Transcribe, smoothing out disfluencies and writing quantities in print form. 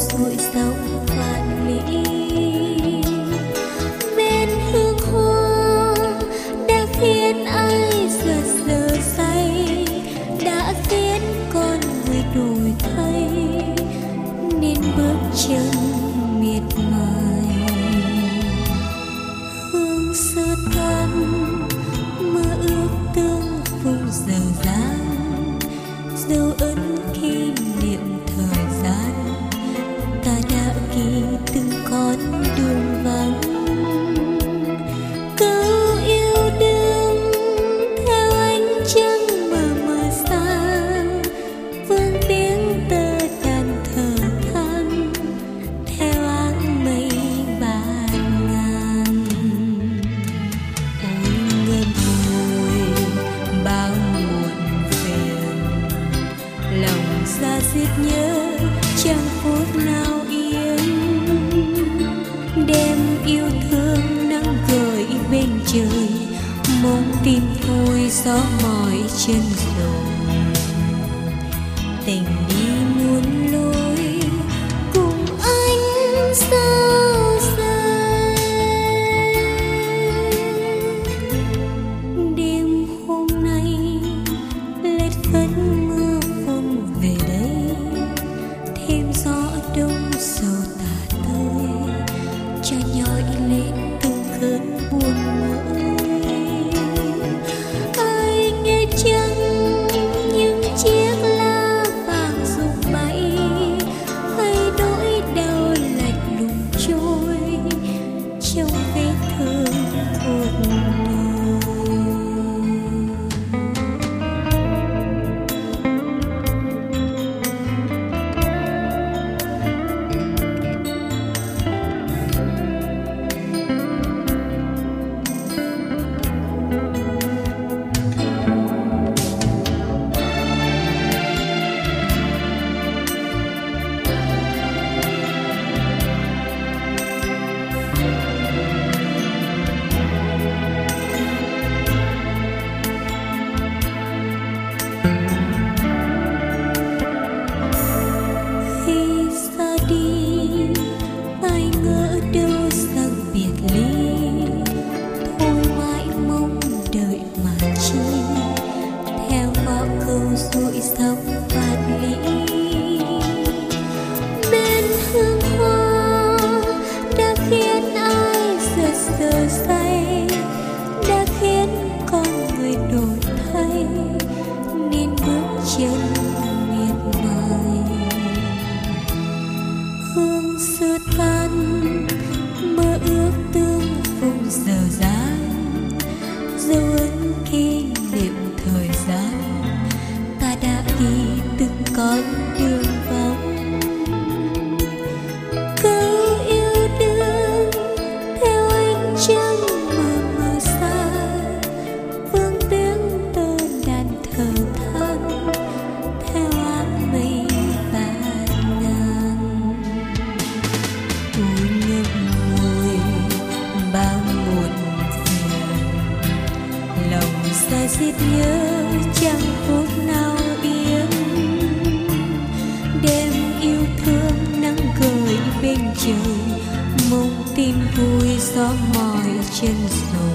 dội sông vạn lý. Bên hương hoa đã khiến ai giật giờ say, đã khiến con người đổi thay nên bước chân miệt mài. Hương sơ tan mơ ước tương phùng dở dang, dấu ấn kỷ niệm thời gian ta đã ghi từng con đường vắng. Câu yêu đương theo ánh trăng mờ mờ xa, vương tiếng tơ đàn thở than theo áng mây bạt ngàn. Ôi ngân hồi bao muộn phiền, lòng xa xiết nhớ chẳng phút nào yên. Đêm yêu thương nắng gợi bên trời, mong tim thôi gió mỏi chân rồi. Tình đi muôn lối cùng anh sao rời. Đêm hôm nay lết phất mưa phùn về đây, thêm gió đông sầu tà tơi cho nhói lên từng cơn buồn mơ. Ai nghe chăng những chiếc lá vàng rụng bay, hay nỗi đau lạnh lùng trôi trong vết thương cuộc đời. Khi xa đi ai ngỡ đâu rằng biệt ly, thôi mãi mong đợi mà chi theo ngõ câu dội sông vạn lý. Bên hương hoa đã khiến ai giật giờ say, đã khiến con người đổi thay nên bước chân miệt mài. Hương xưa tan mơ ước tương phùng dở dang, dấu ấn kỷ niệm thời gian ta đã đi từng con đường vắng. Câu yêu đương theo ánh trăng mờ mờ xa, vương tiếng tơ đàn thở than theo áng mây bạt ngàn. Tôi ngậm ngùi bao muộn phiền, lòng xa xiết nhớ chẳng phút nào yên. Đêm yêu thương nắng gợi bên trời, mong tim vui gió mỏi chân rồi.